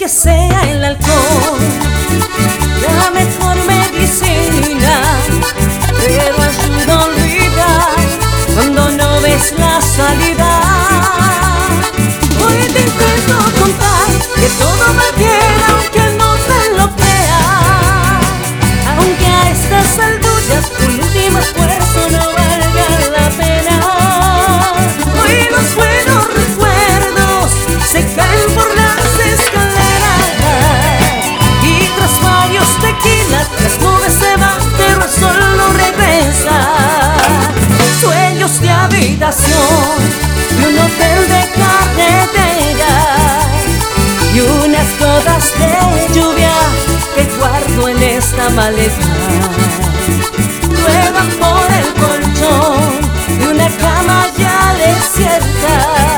que sea el alcohol la mejor medicina, pero ayuda a olvidar cuando no ves la salida. Hoy te intento contar que todo va bien aunque no te lo creas, aunque a estas alturas tu último esfuerzo no valga la pena. Hoy los buenos recuerdos se caen por las escaleras y tras varios tequilas las nubes se van pero el sol no regresa. Sueños de habitación y un hotel de carretera y unas gotas de lluvia que guardo en esta maleta. Lluevan por el colchón de una cama ya desierta.